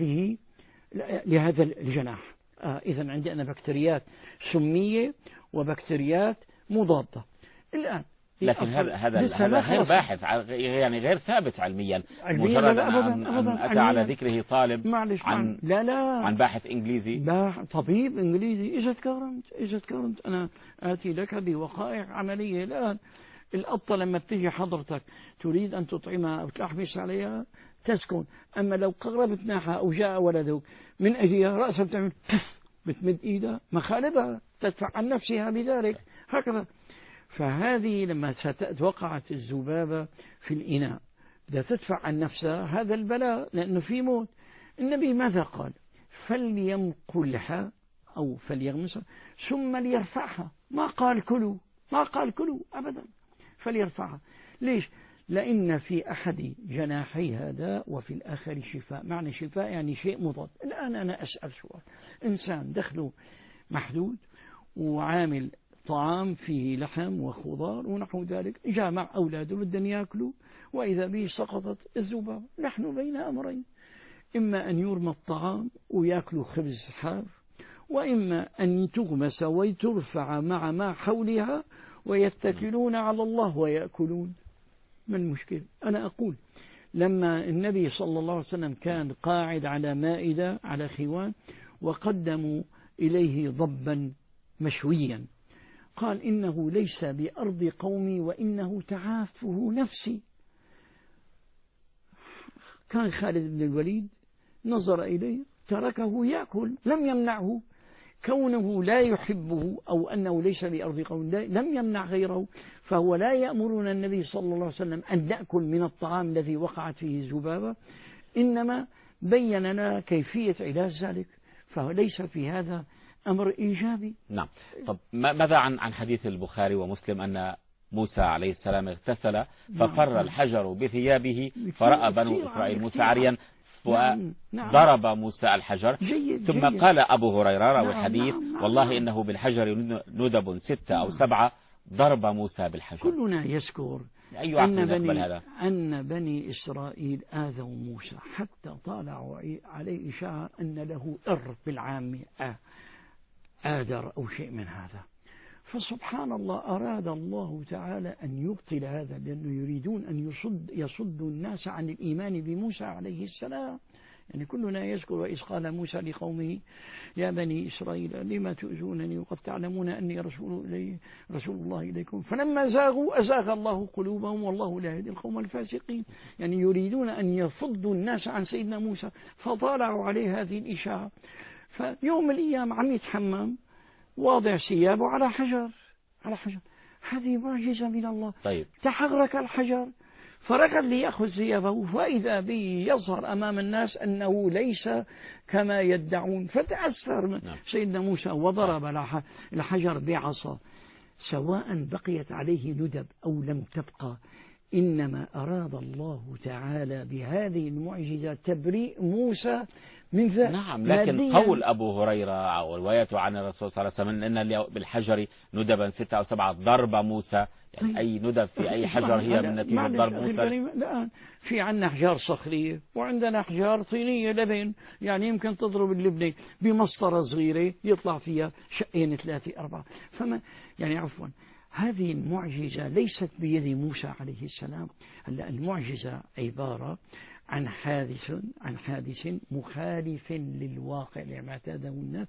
لهذا الجناح. إذن عندنا بكتيريات سمية وبكتيريات مضادة. الآن لكن هذا غير باحث، يعني غير ثابت علميا. مجرد أن أتى على ذكره طالب عن باحث إنجليزي، طبيب إنجليزي. إذا تكرمت أنا آتي لك بوقائع عملية. الآن القطة لما بتيجي حضرتك تريد أن تطعمها أو تحبس عليها تسكن، أما لو قربت ناحها أو جاء ولدك من أجلها رأسها بتعمل بتمد إيدها مخالبها تدفع عن نفسها بذلك هكذا. فهذه لما وقعت الذبابة في الإناء إذا تدفع عن نفسها هذا البلاء، لأنه في موت. النبي ماذا قال؟ فلينقلها أو فليغمسها ثم ليرفعها. ما قال كلوا، ما قال كلوا أبدا، فليرفعها. ليش؟ لأن في أحد جناحي هذا وفي الآخر شفاء. معنى شفاء يعني شيء مضاد. الآن أنا أسأل سؤال: إنسان دخله محدود وعامل طعام فيه لحم وخضار ونحو ذلك، جاء مع أولاده بدهم يأكلوا وإذا به سقطت الذبابة. نحن بين أمرين: إما أن يرمى الطعام ويأكلوا خبز حاف، وإما أن تغمس وترفع مع ما حولها ويتكلون على الله ويأكلون. ما المشكلة؟ أنا أقول لما النبي صلى الله عليه وسلم كان قاعد على مائدة على خوان وقدموا إليه ضبا مشويا، قال: إنه ليس بأرض قومي وإنه تعافه نفسي. كان خالد بن الوليد نظر إليه تركه يأكل، لم يمنعه. كونه لا يحبه أو أنه ليس بأرض قوم لم يمنع غيره، فهو لا يأمرنا النبي صلى الله عليه وسلم أن نأكل من الطعام الذي وقعت فيه الذبابة، إنما بين لنا كيفية علاج ذلك، فليس في هذا أمر إيجابي. نعم. طب ماذا عن حديث البخاري ومسلم أن موسى عليه السلام اغتسل ففر الحجر بثيابه فرأى بنو إسرائيل موسى عريا وضرب موسى الحجر. ثم قال أبو هريرة راوي الحديث: والله إنه بالحجر ندب 6 أو 7 ضرب موسى بالحجر. كلنا يذكر أن بني إسرائيل آذوا موسى حتى طالعوا عليه إشاعة أن له بالعام آذر أو شيء من هذا. فسبحان الله، أراد الله تعالى أن يبطل هذا، لأنه يريدون أن يصدوا الناس عن الإيمان بموسى عليه السلام. يعني كلنا يذكر: وإذ قال موسى لقومه يا بني إسرائيل لما تؤذونني وقد تعلمون أني رسول الله إليكم فلما زاغوا أزاغ الله قلوبهم والله لا يهدي القوم الفاسقين. يعني يريدون أن يفضوا الناس عن سيدنا موسى، فطالعوا عليه هذه الإشاعة. فيوم من الأيام عم يتحمم واضع ثيابه على حجر، هذه معجزة من الله. طيب. تحرك الحجر فركض ليأخذ ثيابه، فإذا به يظهر أمام الناس أنه ليس كما يدعون، فتأثر سيدنا موسى وضرب الحجر بعصا، سواء بقيت عليه ندب أو لم تبقى. إنما أراد الله تعالى بهذه المعجزة تبريء موسى من ذلك. نعم، لكن قول أبو هريرة وروايته عن الرسول صلى الله عليه وسلم أن بالحجر ندبا 6 أو 7 ضرب موسى، يعني أي ندب في أي حجر هي من نتيجة ضرب موسى. الآن في عندنا أحجار صخرية وعندنا أحجار طينية لبن، يعني يمكن تضرب اللبنة بمسطرة صغيرة يطلع فيها 2 3 4. فما يعني عفوا، هذه المعجزة ليست بيد موسى عليه السلام. هلا المعجزة عبارة عن حادث مخالف للواقع لما اعتاده الناس،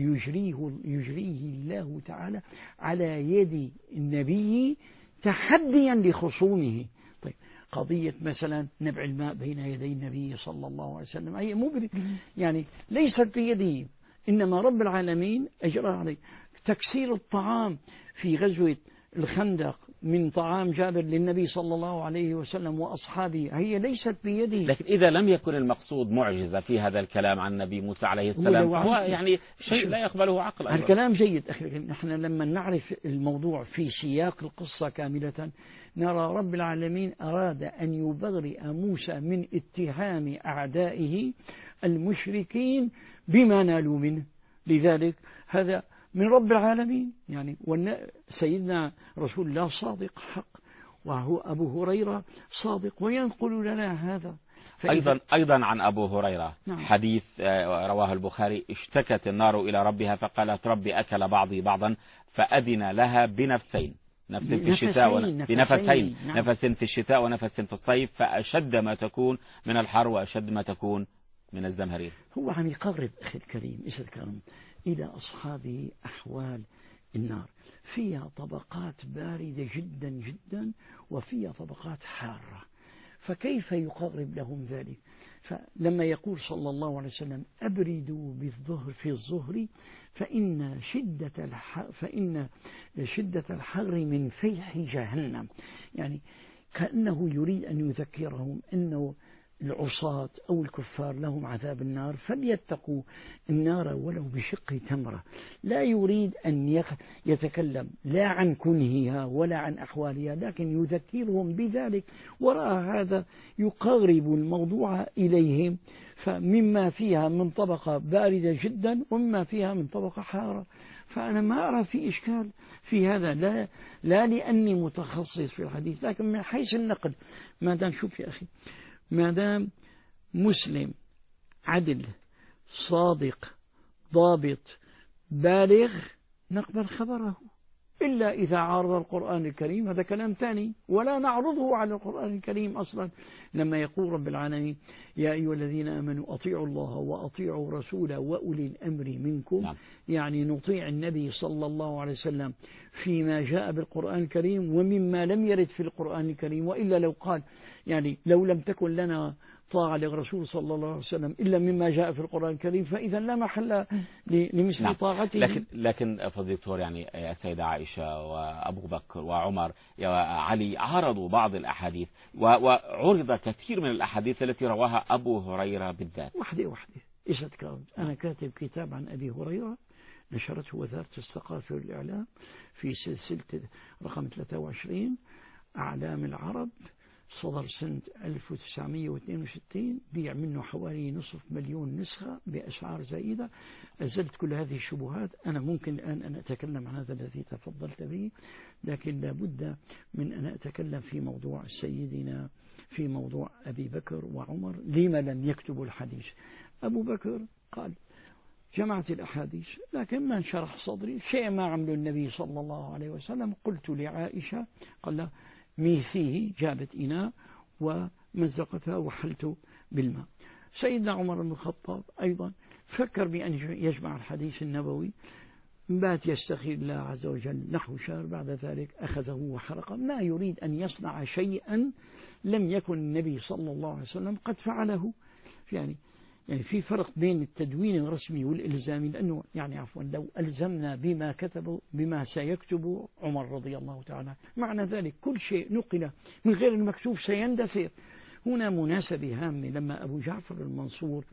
يجريه الله تعالى على يد النبي تحديا لخصومه. طيب، قضية مثلا نبع الماء بين يدي النبي صلى الله عليه وسلم أي مبرك، يعني ليست بيده، إنما رب العالمين أجرى عليه. تكسير الطعام في غزوة الخندق من طعام جابر للنبي صلى الله عليه وسلم وأصحابه هي ليست بيده. لكن إذا لم يكن المقصود معجزة في هذا الكلام عن النبي موسى عليه السلام هو يعني شيء لا يقبله عقل. الكلام جيد أخي، نحن لما نعرف الموضوع في سياق القصة كاملة نرى رب العالمين أراد أن يبرئ موسى من اتهام أعدائه المشركين بما نالوا منه. لذلك هذا من رب العالمين، يعني سيدنا رسول الله صادق حق، وهو أبو هريرة صادق وينقل لنا هذا. أيضا عن أبو هريرة نعم. حديث رواه البخاري: اشتكت النار إلى ربها فقالت ربي أكل بعضي بعضا فأذن لها بنفسين، نفس في الشتاء بنفسين، نعم. نفس في الشتاء ونفس في الصيف، فأشد ما تكون من الحر وأشد ما تكون من الزمهرير. هو عم يقرب أخي الكريم إلى أصحابه أحوال النار، فيها طبقات باردة جدا جدا وفيها طبقات حارة، فكيف يقرب لهم ذلك؟ فلما يقول صلى الله عليه وسلم أبردوا بالظهر في الظهر فإن شدة الحر من فيح جهنم، يعني كأنه يريد أن يذكرهم أنه العصاة أو الكفار لهم عذاب النار فليتقوا النار ولو بشق تمرة. لا يريد أن يتكلم لا عن كنهها ولا عن أحوالها، لكن يذكرهم بذلك، وراء هذا يقرب الموضوع إليهم، فمما فيها من طبقة باردة جدا ومما فيها من طبقة حارة. فأنا ما أرى في إشكال في هذا، لا لأني متخصص في الحديث، لكن من حيث النقل ما دام، شوف يا أخي، ما دام مسلم عدل صادق ضابط بالغ نقبل خبره، إلا إذا عارض القرآن الكريم، هذا كلام ثاني، ولا نعرضه على القرآن الكريم أصلا. لما يقول رب العالمين يا أيها الذين آمنوا أطيعوا الله وأطيعوا رسوله وأولي الأمر منكم، نعم. يعني نطيع النبي صلى الله عليه وسلم فيما جاء بالقرآن الكريم ومما لم يرد في القرآن الكريم. وإلا لو قال يعني لو لم تكن لنا طاعة للرسول صلى الله عليه وسلم إلا مما جاء في القرآن الكريم، فإذا لا محل لمثل نعم. طاعته. لكن فضيلة الدكتور، يعني السيدة عائشة وأبو بكر وعمر وعلي عارضوا بعض الأحاديث، وعرض كثير من الأحاديث التي رواها أبو هريرة بالذات. وحدة إيش أتكلم؟ أنا كاتب كتاب عن أبي هريرة نشرته وزارة الثقافة والإعلام في سلسلة رقم 23 أعلام العرب، صدر سنة 1962، بيع منه حوالي 500,000 نسخة بأسعار زائدة. أزلت كل هذه الشبهات. أنا ممكن الآن أن أتكلم عن هذا الذي تفضلت به، لكن لابد من أن أتكلم في موضوع سيدنا، في موضوع أبي بكر وعمر. لما لم يكتبوا الحديث؟ أبو بكر قال جمعت الأحاديث لكن ما انشرح صدري، شيء ما عمله النبي صلى الله عليه وسلم. قلت لعائشة، قال لا مي فيه، جابت إناء ومزقتها وحلت بالماء. سيدنا عمر بن الخطاب أيضا فكر بأن يجمع الحديث النبوي، بات يستخير الله عز وجل نحو شهر، بعد ذلك أخذه وحرقه. ما يريد أن يصنع شيئا لم يكن النبي صلى الله عليه وسلم قد فعله. يعني في فرق بين التدوين الرسمي والإلزامي، لأنه يعني عفوا لو ألزمنا بما كتبوا بما سيكتب عمر رضي الله تعالى، معنى ذلك كل شيء نقل من غير المكتوب سيندثر. هنا مناسبة هامة لما أبو جعفر المنصور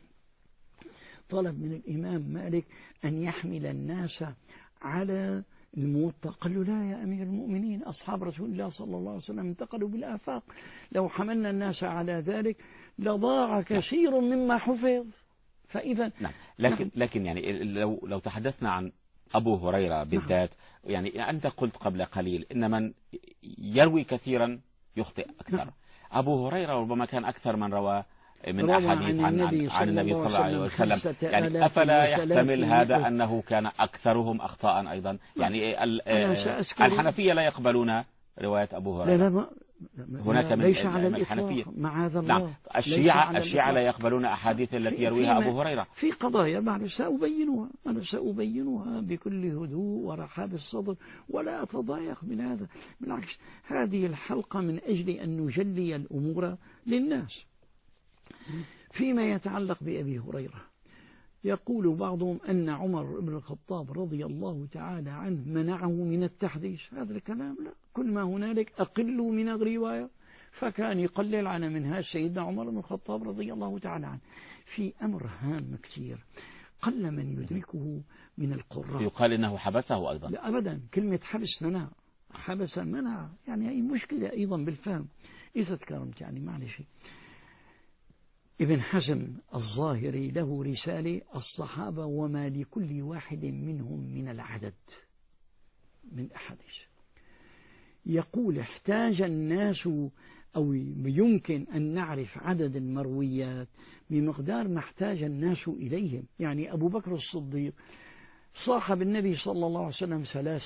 طلب من الإمام مالك أن يحمل الناس على الموطأ، قال له لا يا أمير المؤمنين، أصحاب رسول الله صلى الله عليه وسلم انتقلوا بالآفاق، لو حملنا الناس على ذلك لضاع كثير مما حفظ. فإذا نعم. لكن يعني لو تحدثنا عن أبو هريرة بالذات، نعم. يعني أنت قلت قبل قليل إن من يروي كثيرا يخطئ أكثر. نعم. أبو هريرة ربما كان أكثر من روى من أحاديث عن النبي صلى الله عليه وسلم، يعني أفلا يحتمل هذا أنه كان أكثرهم أخطاء أيضا؟ يعني الحنفية لا يقبلون رواية أبو هريرة. هناك من ليس على الحنفية، معاذ الله. نعم. الشيعة لا يقبلون أحاديث التي يرويها أبو هريرة في قضايا بعد أنا سأبينها بكل هدوء ورحاب الصدر، ولا أتضايق من هذا. بالعكس، هذه الحلقة من أجل أن نجلي الأمور للناس. فيما يتعلق بأبي هريرة، يقول بعضهم أن عمر بن الخطاب رضي الله تعالى عنه منعه من التحديث. هذا الكلام لا، كل ما هنالك أقل من الرواية، فكان يقلل عن منها سيدنا عمر بن الخطاب رضي الله تعالى عنه. في أمر هام كثير قل من يدركه من القراء، يقال إنه حبسه أيضا. لا أبدا، كلمة حبس منع يعني أي مشكلة أيضا بالفهم. إذا تكرمت يعني معلش، ابن حزم الظاهري له رسالة الصحابة وما لكل واحد منهم من العدد من أحاديث، يقول احتاج الناس أو يمكن أن نعرف عدد المرويات بمقدار ما احتاج الناس إليهم. يعني أبو بكر الصديق صاحب النبي صلى الله عليه وسلم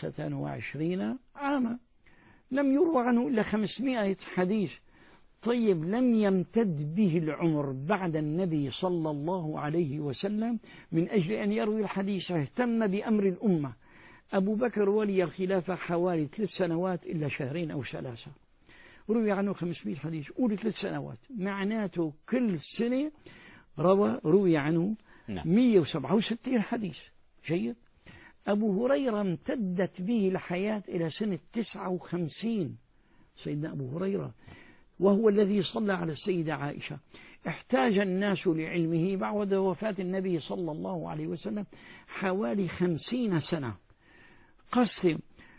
23 عاما، لم يروى عنه إلا 500 حديث. طيب لم يمتد به العمر بعد النبي صلى الله عليه وسلم من أجل أن يروي الحديث، اهتم بأمر الأمة. أبو بكر ولي الخلافة حوالي 3 سنوات إلا 2 أو 3، روي عنه 500 حديث، قول 3 سنوات، معناته كل سنة روي عنه 167 حديث. جيد. أبو هريرة امتدت به الحياة إلى سنة 59، سيدنا أبو هريرة وهو الذي صلى على السيدة عائشة. احتاج الناس لعلمه بعد وفاة النبي صلى الله عليه وسلم حوالي 50 سنة. قسم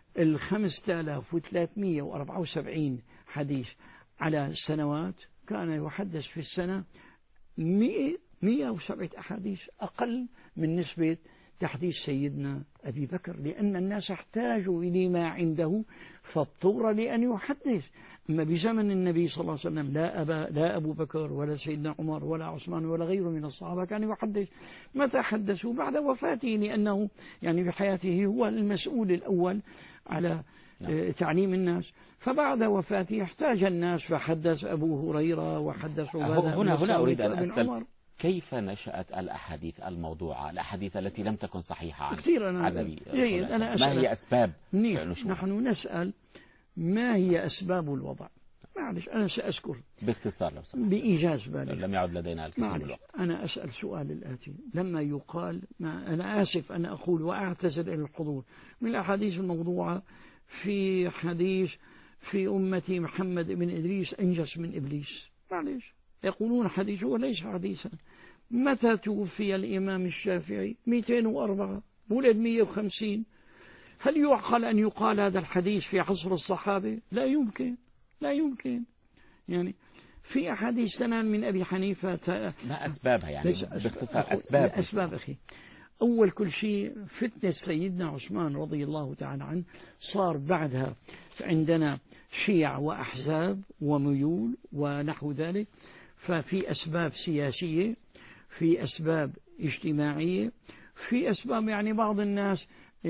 5374 حديث على السنوات، كان يحدث في السنة 107 أحاديث، أقل من نسبة تحديث سيدنا أبي بكر، لأن الناس احتاجوا إلى ما عنده فاضطر لأن يحدث. أما بزمن النبي صلى الله عليه وسلم لا أبو بكر ولا سيدنا عمر ولا عثمان ولا غيره من الصحابة كان يحدث. متى حدثوا؟ بعد وفاته، لأنه يعني بحياته هو المسؤول الأول على تعليم الناس، فبعد وفاته احتاج الناس فحدث أبو هريرة وحدث هنا أريد أن أسأل كيف نشأت الأحاديث الموضوعة، الأحاديث التي لم تكن صحيحة عن النبي؟ ما هي أسباب نشوءها؟ نحن نسأل ما هي أسباب الوضع. معلش أنا سأذكر باختصار لو سمحت، بإيجاز بالغ، لم يعد لدينا الكثير من الوقت. أنا أسأل سؤال الآتي: لما يقال أنا آسف أن أقول وأعتذر إلى الحضور من الأحاديث الموضوعة في حديث في أمتي محمد بن إدريس أنجس من إبليس، معلش يقولون حديثه وليس حديثا. متى توفي الإمام الشافعي؟ 204، ولد 150. هل يعقل أن يقال هذا الحديث في عصر الصحابة؟ لا يمكن، لا يمكن. يعني في أحاديث تنام من أبي حنيفة. ما أسبابها يعني؟ أسباب أخي، أول كل شيء فتنة سيدنا عثمان رضي الله تعالى عنه، صار بعدها عندنا شيع وأحزاب وميول ونحو ذلك، ففي أسباب سياسية، في أسباب اجتماعية، في أسباب يعني بعض الناس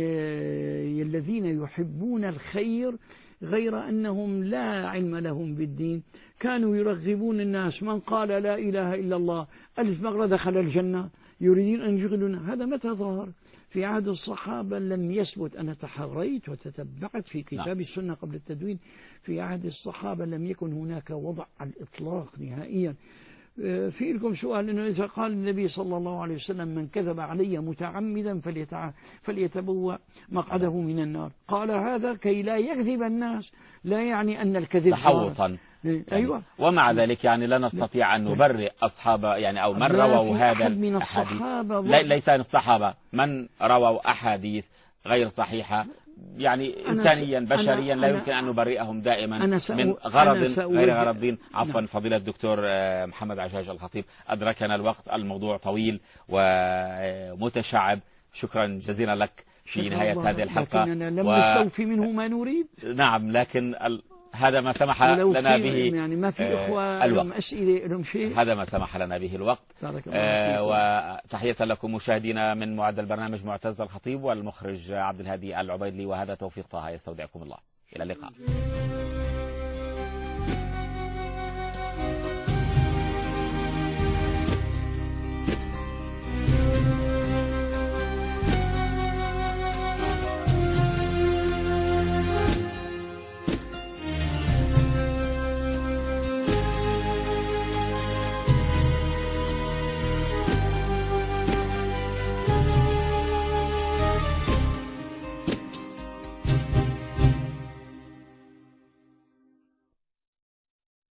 الذين يحبون الخير غير أنهم لا علم لهم بالدين، كانوا يرغبون الناس: من قال لا إله إلا الله 1000 مرة دخل الجنة، يريدون أن يشغلون. هذا متى ظهر؟ في عهد الصحابة لم يثبت. أنا تحريت وتتبعت في كتاب السنة قبل التدوين، في عهد الصحابة لم يكن هناك وضع على الإطلاق نهائيا. في لكم سؤال: إنه إذا قال النبي صلى الله عليه وسلم: من كذب علي متعمدا فليتبوأ مقعده من النار، قال هذا كي لا يكذب الناس، لا يعني أن الكذب تحوطا. أيوة. ومع ذلك يعني لا نستطيع أن نبرئ أصحاب يعني أو من رووا هذا من الصحابة، ليس الصحابة من رووا أحاديث غير صحيحة، يعني إنسانيا بشريا لا يمكن أن نبرئهم دائما من غرض غير غرض دين. عفوا فضيلة الدكتور محمد عجاج الخطيب، أدركنا الوقت، الموضوع طويل ومتشعب. شكرا جزيلا لك في نهاية هذه الحلقة. لكننا لم نستوفي منه ما نريد. نعم، لكن هذا ما سمح لنا به، يعني ما في إخوة لهم أسئلة لهم شيء، هذا ما سمح لنا به الوقت. وتحية لكم مشاهدينا من معد البرنامج معتز الخطيب والمخرج عبد الهادي العبيدلي، وهذا توفيق طه، يستودعكم الله، إلى اللقاء.